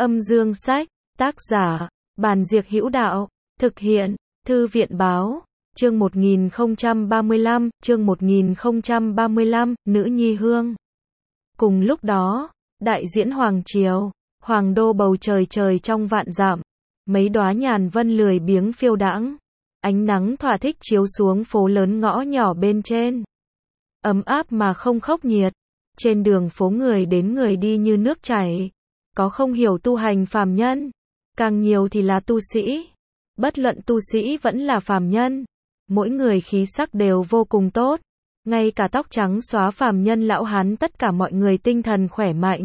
Âm dương sách, tác giả, Bàn Diệc Hữu Đạo, thực hiện, Thư viện báo, chương 1035, Nữ Nhi Hương. Cùng lúc đó, đại diễn Hoàng Triều, Hoàng đô bầu trời trời trong vạn dặm, mấy đóa nhàn vân lười biếng phiêu đãng, ánh nắng thỏa thích chiếu xuống phố lớn ngõ nhỏ bên trên. Ấm áp mà không khốc nhiệt, trên đường phố người đến người đi như nước chảy, có không hiểu tu hành phàm nhân, càng nhiều thì là tu sĩ. Bất luận tu sĩ vẫn là phàm nhân, mỗi người khí sắc đều vô cùng tốt, ngay cả tóc trắng xóa phàm nhân lão hán tất cả mọi người tinh thần khỏe mạnh.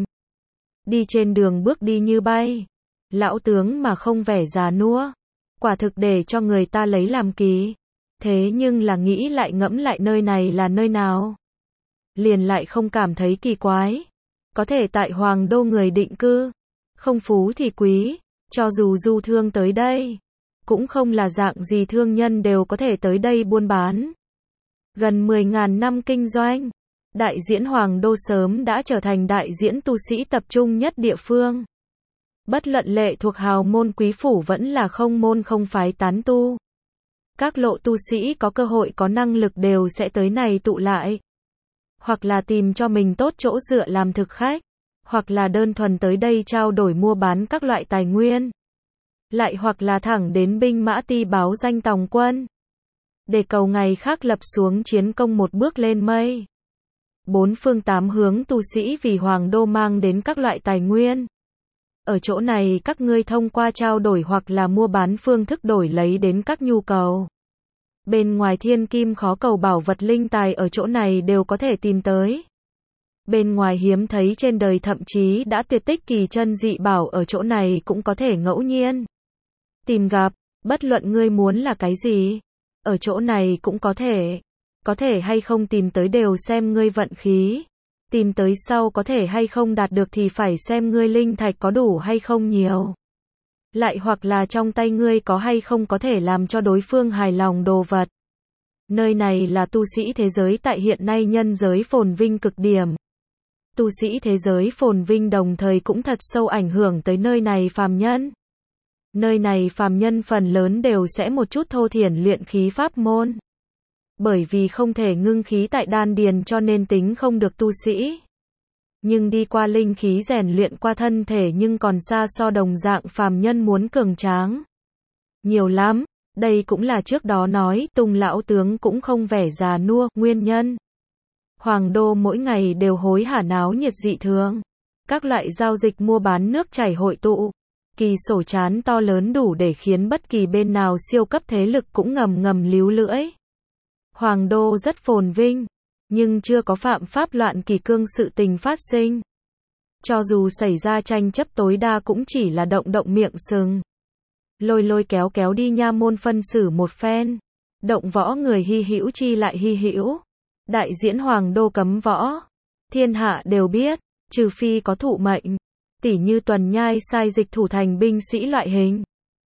Đi trên đường bước đi như bay, lão tướng mà không vẻ già nua, quả thực để cho người ta lấy làm kỳ. Thế nhưng là nghĩ lại ngẫm lại nơi này là nơi nào, liền lại không cảm thấy kỳ quái. Có thể tại Hoàng đô người định cư, không phú thì quý, cho dù du thương tới đây, cũng không là dạng gì thương nhân đều có thể tới đây buôn bán. Gần 10.000 năm kinh doanh, đại diễn Hoàng đô sớm đã trở thành đại diễn tu sĩ tập trung nhất địa phương. Bất luận lệ thuộc hào môn quý phủ vẫn là không môn không phái tán tu, các lộ tu sĩ có cơ hội có năng lực đều sẽ tới này tụ lại. Hoặc là tìm cho mình tốt chỗ dựa làm thực khách, hoặc là đơn thuần tới đây trao đổi mua bán các loại tài nguyên, lại hoặc là thẳng đến binh mã ti báo danh tòng quân, để cầu ngày khác lập xuống chiến công một bước lên mây. Bốn phương tám hướng tu sĩ vì Hoàng đô mang đến các loại tài nguyên. Ở chỗ này các ngươi thông qua trao đổi hoặc là mua bán phương thức đổi lấy đến các nhu cầu. Bên ngoài thiên kim khó cầu bảo vật linh tài ở chỗ này đều có thể tìm tới. Bên ngoài hiếm thấy trên đời thậm chí đã tuyệt tích kỳ chân dị bảo ở chỗ này cũng có thể ngẫu nhiên tìm gặp. Bất luận ngươi muốn là cái gì, ở chỗ này cũng có thể hay không tìm tới đều xem ngươi vận khí. Tìm tới sau có thể hay không đạt được thì phải xem ngươi linh thạch có đủ hay không nhiều. Lại hoặc là trong tay ngươi có hay không có thể làm cho đối phương hài lòng đồ vật. Nơi này là tu sĩ thế giới tại hiện nay nhân giới phồn vinh cực điểm. Tu sĩ thế giới phồn vinh đồng thời cũng thật sâu ảnh hưởng tới nơi này phàm nhân. Nơi này phàm nhân phần lớn đều sẽ một chút thô thiển luyện khí pháp môn. Bởi vì không thể ngưng khí tại đan điền cho nên tính không được tu sĩ. Nhưng đi qua linh khí rèn luyện qua thân thể nhưng còn xa so đồng dạng phàm nhân muốn cường tráng. Nhiều lắm, đây cũng là trước đó nói Tùng lão tướng cũng không vẻ già nua, nguyên nhân. Hoàng đô mỗi ngày đều hối hả náo nhiệt dị thường. Các loại giao dịch mua bán nước chảy hội tụ. Kỳ sổ chán to lớn đủ để khiến bất kỳ bên nào siêu cấp thế lực cũng ngầm líu lưỡi. Hoàng đô rất phồn vinh, nhưng chưa có phạm pháp loạn kỷ cương sự tình phát sinh. Cho dù xảy ra tranh chấp tối đa cũng chỉ là động miệng sừng. Lôi kéo đi nha môn phân xử một phen. Động võ người hy hữu chi lại hy hữu. Đại diễn Hoàng đô cấm võ. Thiên hạ đều biết, trừ phi có thụ mệnh. Tỉ như tuần nhai sai dịch thủ thành binh sĩ loại hình.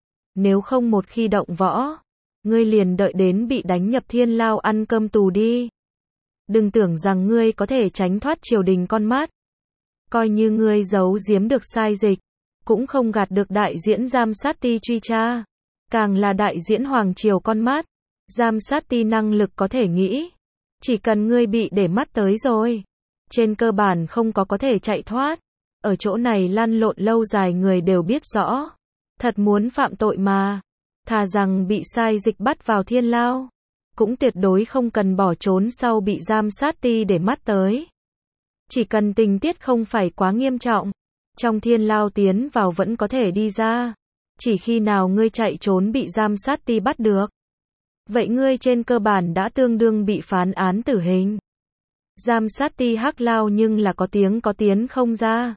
Nếu không một khi động võ, ngươi liền đợi đến bị đánh nhập thiên lao ăn cơm tù đi. Đừng tưởng rằng ngươi có thể tránh thoát triều đình con mắt. Coi như ngươi giấu giếm được sai dịch, cũng không gạt được đại diễn giám sát ti truy tra. Càng là đại diễn Hoàng triều con mắt, giám sát ti năng lực có thể nghĩ. Chỉ cần ngươi bị để mắt tới rồi, trên cơ bản không có thể chạy thoát. Ở chỗ này lăn lộn lâu dài người đều biết rõ. Thật muốn phạm tội mà, thà rằng bị sai dịch bắt vào thiên lao, cũng tuyệt đối không cần bỏ trốn sau bị giám sát ti để mắt tới. Chỉ cần tình tiết không phải quá nghiêm trọng, trong thiên lao tiến vào vẫn có thể đi ra. Chỉ khi nào ngươi chạy trốn bị giám sát ti bắt được, vậy ngươi trên cơ bản đã tương đương bị phán án tử hình. Giám sát ti hắc lao nhưng là có tiếng có tiến không ra.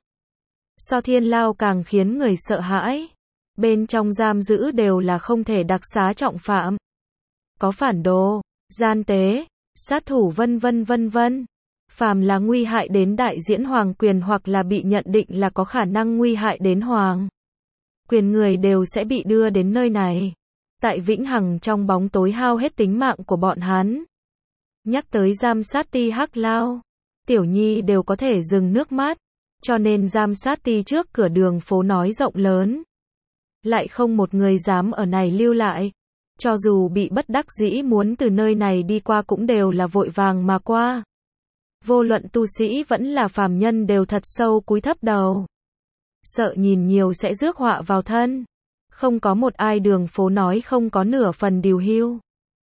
So thiên lao càng khiến người sợ hãi. Bên trong giam giữ đều là không thể đặc xá trọng phạm. Có phản đồ, gian tế, sát thủ vân vân. Phàm là nguy hại đến đại diễn hoàng quyền hoặc là bị nhận định là có khả năng nguy hại đến hoàng quyền người đều sẽ bị đưa đến nơi này. Tại vĩnh hằng trong bóng tối hao hết tính mạng của bọn hắn. Nhắc tới giám sát ti hắc lao, Tiểu Nhi đều có thể dừng nước mắt. cho nên giám sát ti trước cửa đường phố nói rộng lớn. Lại không một người dám ở này lưu lại. Cho dù bị bất đắc dĩ muốn từ nơi này đi qua cũng đều là vội vàng mà qua. Vô luận tu sĩ vẫn là phàm nhân đều thật sâu cúi thấp đầu. Sợ nhìn nhiều sẽ rước họa vào thân. Không có một ai đường phố nói không có nửa phần điều hưu.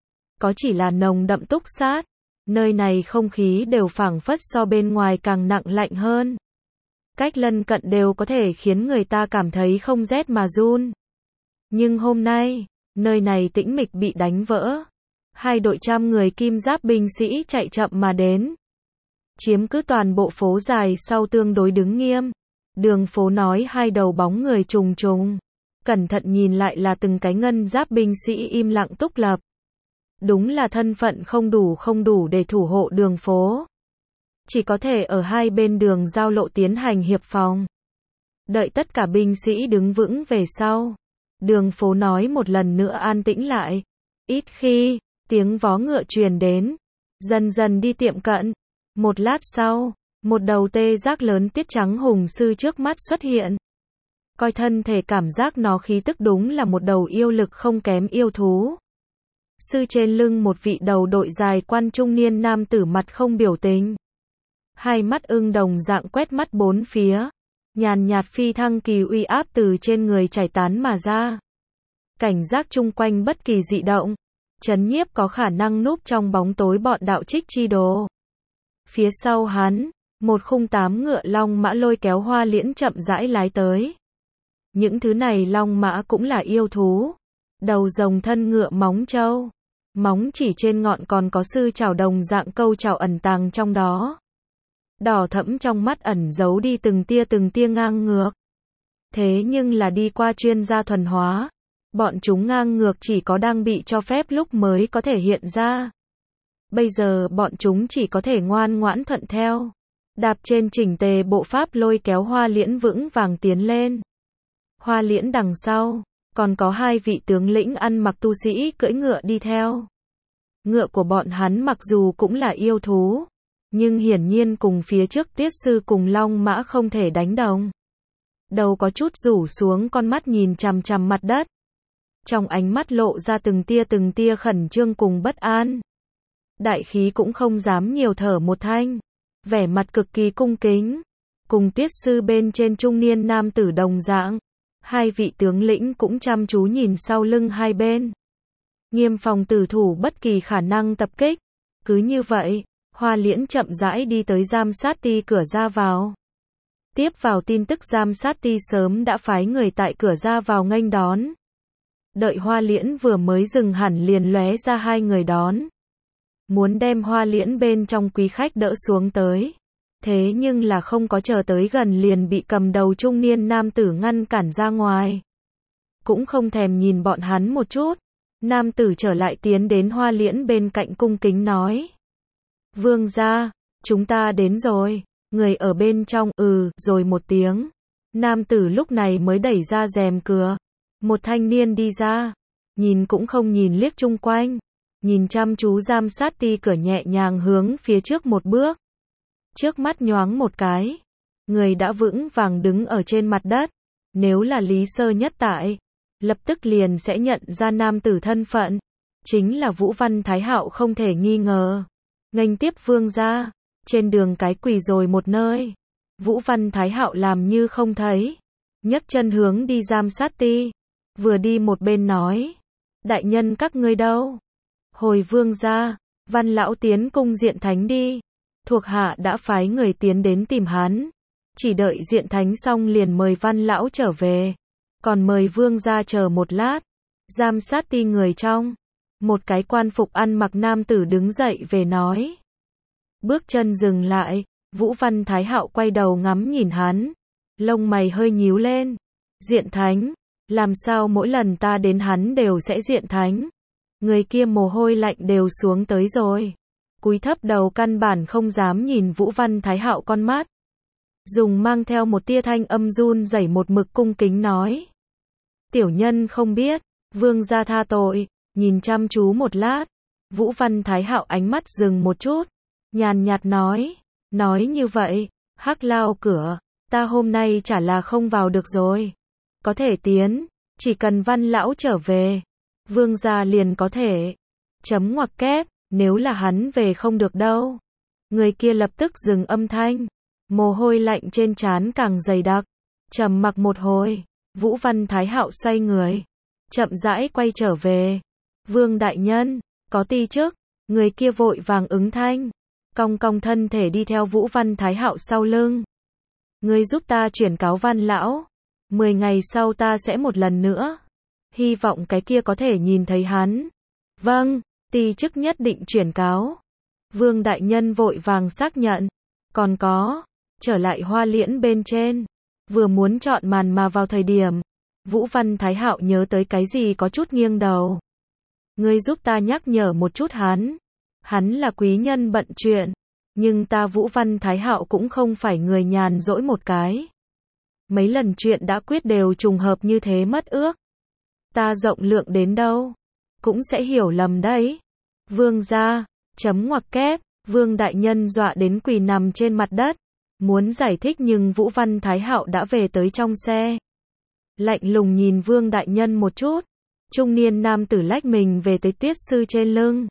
Có chỉ là nồng đậm túc sát. Nơi này không khí đều phảng phất so bên ngoài càng nặng lạnh hơn. Cách lân cận đều có thể khiến người ta cảm thấy không rét mà run. Nhưng hôm nay, nơi này tĩnh mịch bị đánh vỡ. Hai đội trăm người kim giáp binh sĩ chạy chậm mà đến. Chiếm cứ toàn bộ phố dài sau tương đối đứng nghiêm. Đường phố nói hai đầu bóng người trùng trùng. Cẩn thận nhìn lại là từng cái ngân giáp binh sĩ im lặng túc lập. Đúng là thân phận không đủ để thủ hộ đường phố. Chỉ có thể ở hai bên đường giao lộ tiến hành hiệp phòng. Đợi tất cả binh sĩ đứng vững về sau. Đường phố nói một lần nữa an tĩnh lại. Ít khi, tiếng vó ngựa truyền đến. Dần dần đi tiệm cận. Một lát sau, một đầu tê giác lớn tiết trắng hùng sư trước mắt xuất hiện. Coi thân thể cảm giác nó khí tức đúng là một đầu yêu lực không kém yêu thú. Sư trên lưng một vị đầu đội dài quan trung niên nam tử mặt không biểu tình. Hai mắt ưng đồng dạng quét mắt bốn phía. Nhàn nhạt phi thăng kỳ uy áp từ trên người chảy tán mà ra. Cảnh giác chung quanh bất kỳ dị động. Chấn nhiếp có khả năng núp trong bóng tối bọn đạo trích chi đồ. Phía sau hắn, một khung 8 ngựa long mã lôi kéo Hoa Liễn chậm rãi lái tới. Những thứ này long mã cũng là yêu thú. Đầu rồng thân ngựa móng trâu. Móng chỉ trên ngọn còn có sư trảo đồng dạng câu trảo ẩn tàng trong đó. Đỏ thẫm trong mắt ẩn giấu đi từng tia ngang ngược. Thế nhưng là đi qua chuyên gia thuần hóa. Bọn chúng ngang ngược chỉ có đang bị cho phép lúc mới có thể hiện ra. Bây giờ bọn chúng chỉ có thể ngoan ngoãn thuận theo. Đạp trên chỉnh tề bộ pháp lôi kéo Hoa Liễn vững vàng tiến lên. Hoa Liễn đằng sau, còn có hai vị tướng lĩnh ăn mặc tu sĩ cưỡi ngựa đi theo. Ngựa của bọn hắn mặc dù cũng là yêu thú, nhưng hiển nhiên cùng phía trước Tiết Sư cùng Long Mã không thể đánh đồng. Đầu có chút rủ xuống, con mắt nhìn chằm chằm mặt đất. Trong ánh mắt lộ ra từng tia khẩn trương cùng bất an. Đại khí cũng không dám nhiều thở một thanh. Vẻ mặt cực kỳ cung kính. Cùng Tiết Sư bên trên trung niên nam tử đồng dạng. Hai vị tướng lĩnh cũng chăm chú nhìn sau lưng hai bên. Nghiêm phòng tử thủ bất kỳ khả năng tập kích. Cứ như vậy, Hoa Liễn chậm rãi đi tới giám sát ti cửa ra vào. Tiếp vào tin tức giám sát ti sớm đã phái người tại cửa ra vào nghênh đón. Đợi Hoa Liễn vừa mới dừng hẳn liền lóe ra hai người đón. Muốn đem Hoa Liễn bên trong quý khách đỡ xuống tới. Thế nhưng là không có chờ tới gần liền bị cầm đầu trung niên nam tử ngăn cản ra ngoài. Cũng không thèm nhìn bọn hắn một chút. Nam tử trở lại tiến đến Hoa Liễn bên cạnh cung kính nói. Vương gia, chúng ta đến rồi. Người ở bên trong rồi một tiếng. Nam tử lúc này mới đẩy ra rèm cửa. Một thanh niên đi ra. Nhìn cũng không nhìn liếc chung quanh. Nhìn chăm chú giám sát ti cửa nhẹ nhàng hướng phía trước một bước. Trước mắt nhoáng một cái. Người đã vững vàng đứng ở trên mặt đất. Nếu là Lý Sơ Nhất tại, lập tức liền sẽ nhận ra nam tử thân phận. Chính là Vũ Văn Thái Hạo không thể nghi ngờ. Nghênh tiếp vương gia. Trên đường cái quỳ rồi một nơi. Vũ Văn Thái Hạo làm như không thấy. Nhấc chân hướng đi giám sát ti. Vừa đi một bên nói. Đại nhân các ngươi đâu? Hồi vương gia, Văn lão tiến cung Diện Thánh đi. Thuộc hạ đã phái người tiến đến tìm hắn. Chỉ đợi Diện Thánh xong liền mời Văn lão trở về. Còn mời vương gia chờ một lát. Giám sát ti người trong. Một cái quan phục ăn mặc nam tử đứng dậy về nói. Bước chân dừng lại. Vũ Văn Thái Hạo quay đầu ngắm nhìn hắn. Lông mày hơi nhíu lên. Diện Thánh. Làm sao mỗi lần ta đến hắn đều sẽ Diện Thánh? Người kia mồ hôi lạnh đều xuống tới rồi. Cúi thấp đầu căn bản không dám nhìn Vũ Văn Thái Hạo con mắt. Dùng mang theo một tia thanh âm run rẩy một mực cung kính nói. Tiểu nhân không biết, vương gia tha tội. Nhìn chăm chú một lát. Vũ Văn Thái Hạo ánh mắt dừng một chút. Nhàn nhạt nói. Nói như vậy, Hắc Lao cửa. Ta hôm nay chả là không vào được rồi. Có thể tiến, chỉ cần Văn lão trở về, Vương gia liền có thể. Chấm ngoặc kép, nếu là hắn về không được đâu. Người kia lập tức dừng âm thanh, mồ hôi lạnh trên trán càng dày đặc. Trầm mặc một hồi, Vũ Văn Thái Hạo xoay người, chậm rãi quay trở về. Vương đại nhân, có ti chức. Người kia vội vàng ứng thanh, cong cong thân thể đi theo Vũ Văn Thái Hạo sau lưng. Ngươi giúp ta chuyển cáo Văn lão, 10 ngày sau ta sẽ một lần nữa. Hy vọng cái kia có thể nhìn thấy hắn. Vâng, ti chức nhất định chuyển cáo. Vương đại nhân vội vàng xác nhận. Còn có, trở lại Hoa Liễn bên trên. Vừa muốn chọn màn mà vào thời điểm, Vũ Văn Thái Hạo nhớ tới cái gì có chút nghiêng đầu. Ngươi giúp ta nhắc nhở một chút hắn. Hắn là quý nhân bận chuyện, nhưng ta Vũ Văn Thái Hạo cũng không phải người nhàn rỗi một cái. Mấy lần chuyện đã quyết đều trùng hợp như thế mất ước. Ta rộng lượng đến đâu, cũng sẽ hiểu lầm đấy. Vương gia, chấm ngoặc kép, Vương đại nhân dọa đến quỳ nằm trên mặt đất. Muốn giải thích nhưng Vũ Văn Thái Hạo đã về tới trong xe. Lạnh lùng nhìn Vương đại nhân một chút. Trung niên nam tử lách mình về tới Tuyết sư trên lưng.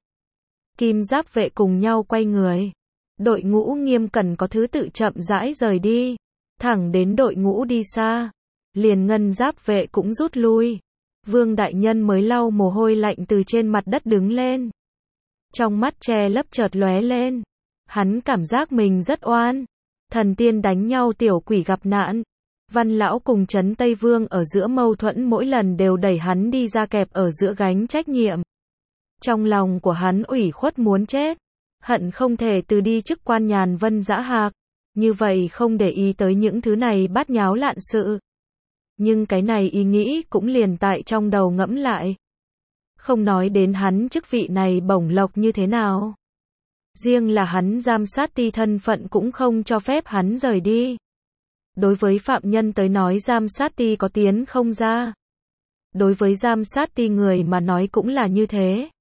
Kim giáp vệ cùng nhau quay người. Đội ngũ nghiêm cẩn có thứ tự chậm rãi rời đi. Thẳng đến đội ngũ đi xa. Liền ngân giáp vệ cũng rút lui. Vương đại nhân mới lau mồ hôi lạnh từ trên mặt đất đứng lên. Trong mắt che lấp chợt lóe lên. Hắn cảm giác mình rất oan. Thần tiên đánh nhau tiểu quỷ gặp nạn. Văn lão cùng Trấn Tây Vương ở giữa mâu thuẫn mỗi lần đều đẩy hắn đi ra kẹp ở giữa gánh trách nhiệm. Trong lòng của hắn ủy khuất muốn chết. Hận không thể từ đi chức quan nhàn vân dã hạc. Như vậy không để ý tới những thứ này bát nháo lạn sự. Nhưng cái này ý nghĩ cũng liền tại trong đầu ngẫm lại. Không nói đến hắn chức vị này bổng lộc như thế nào. Riêng là hắn giám sát ti thân phận cũng không cho phép hắn rời đi. Đối với phạm nhân tới nói giám sát ti có tiến không ra. Đối với giám sát ti người mà nói cũng là như thế.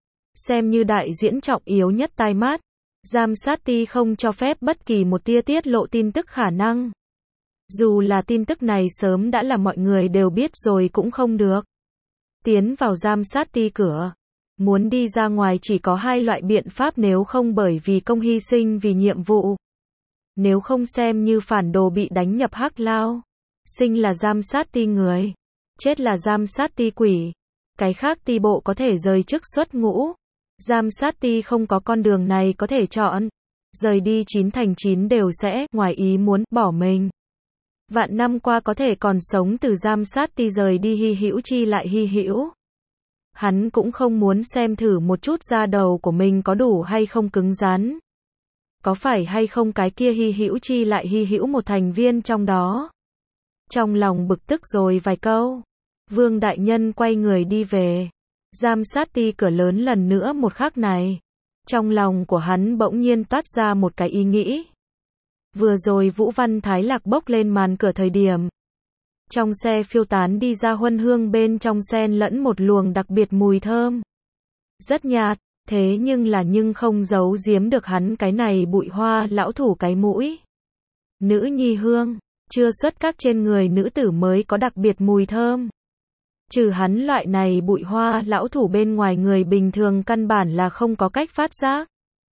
Xem như đại diễn trọng yếu nhất tai mắt. Giám sát ti không cho phép bất kỳ một tia tiết lộ tin tức khả năng. Dù là tin tức này sớm đã là mọi người đều biết rồi cũng không được. Tiến vào giám sát ti cửa. Muốn đi ra ngoài chỉ có hai loại biện pháp, nếu không bởi vì công hy sinh vì nhiệm vụ. Nếu không xem như phản đồ bị đánh nhập hắc lao. Sinh là giám sát ti người. Chết là giám sát ti quỷ. Cái khác ti bộ có thể rời chức xuất ngũ. Giám sát ti không có con đường này có thể chọn. Rời đi 9 thành 9 đều sẽ, ngoài ý muốn, bỏ mình. Vạn năm qua có thể còn sống từ giám sát ti rời đi hy hữu chi lại hy hữu. Hắn cũng không muốn xem thử một chút da đầu của mình có đủ hay không cứng rắn. Có phải hay không cái kia hy hữu chi lại hy hữu một thành viên trong đó. Trong lòng bực tức rồi vài câu. Vương đại nhân quay người đi về. Giám sát ti cửa lớn lần nữa một khắc này. Trong lòng của hắn bỗng nhiên toát ra một cái ý nghĩ. Vừa rồi Vũ Văn Thái Lạc bốc lên màn cửa thời điểm. Trong xe phiêu tán đi ra huân hương, bên trong xen lẫn một luồng đặc biệt mùi thơm. Rất nhạt, thế nhưng không giấu giếm được hắn cái này bụi hoa lão thủ cái mũi. Nữ nhi hương, chưa xuất các trên người nữ tử mới có đặc biệt mùi thơm. Trừ hắn loại này bụi hoa lão thủ bên ngoài người bình thường căn bản là không có cách phát giác.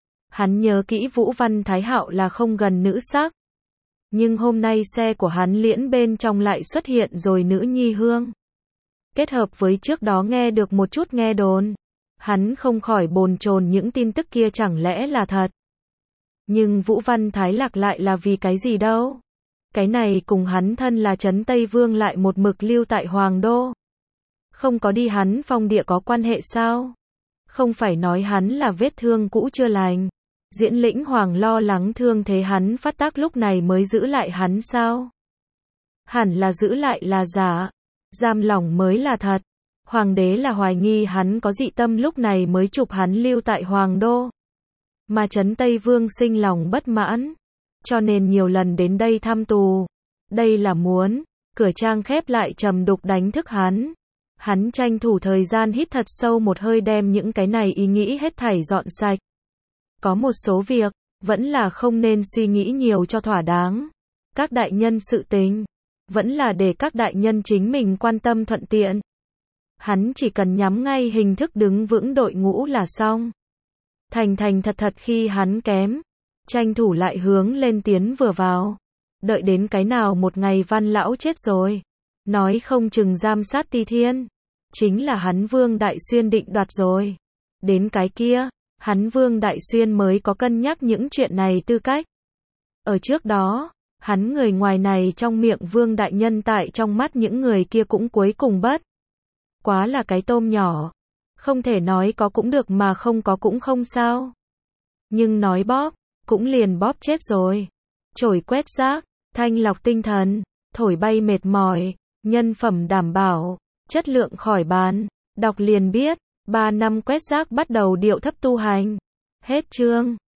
Hắn nhớ kỹ Vũ Văn Thái Hạo là không gần nữ sắc. Nhưng hôm nay xe của hắn liễn bên trong lại xuất hiện rồi nữ nhi hương. Kết hợp với trước đó nghe được một chút nghe đồn. Hắn không khỏi bồn chồn những tin tức kia chẳng lẽ là thật. Nhưng Vũ Văn Thái Lạc lại là vì cái gì đâu. Cái này cùng hắn thân là Trấn Tây Vương lại một mực lưu tại Hoàng Đô. Không có đi hắn phong địa có quan hệ sao? Không phải nói hắn là vết thương cũ chưa lành. Diễn Lĩnh Hoàng lo lắng thương thế hắn phát tác lúc này mới giữ lại hắn sao? Hẳn là giữ lại là giả. Giam lỏng mới là thật. Hoàng đế là hoài nghi hắn có dị tâm lúc này mới chụp hắn lưu tại Hoàng Đô. Mà Trấn Tây Vương sinh lòng bất mãn. Cho nên nhiều lần đến đây thăm tù. Đây là muốn. Cửa trang khép lại trầm đục đánh thức hắn. Hắn tranh thủ thời gian hít thật sâu một hơi đem những cái này ý nghĩ hết thảy dọn sạch. Có một số việc, vẫn là không nên suy nghĩ nhiều cho thỏa đáng. các đại nhân sự tình, vẫn là để các đại nhân chính mình quan tâm thuận tiện. Hắn chỉ cần nhắm ngay hình thức đứng vững đội ngũ là xong. Thành thành thật thật khi hắn kém, tranh thủ lại hướng lên tiến vừa vào. Đợi đến cái nào một ngày Văn lão chết rồi, nói không chừng giam sát Ti Thiên, chính là hắn Vương Đại Xuyên định đoạt rồi. Đến cái kia, hắn Vương Đại Xuyên mới có cân nhắc những chuyện này tư cách. Ở trước đó, hắn người ngoài này trong miệng Vương Đại Nhân tại trong mắt những người kia cũng cuối cùng bất quá là cái tôm nhỏ. Không thể nói có cũng được mà không có cũng không sao. Nhưng nói bóp, cũng liền bóp chết rồi. Chổi quét rác, thanh lọc tinh thần, thổi bay mệt mỏi, nhân phẩm đảm bảo, chất lượng khỏi bàn. Đọc liền biết, 3 năm quét rác bắt đầu điệu thấp tu hành. Hết chương.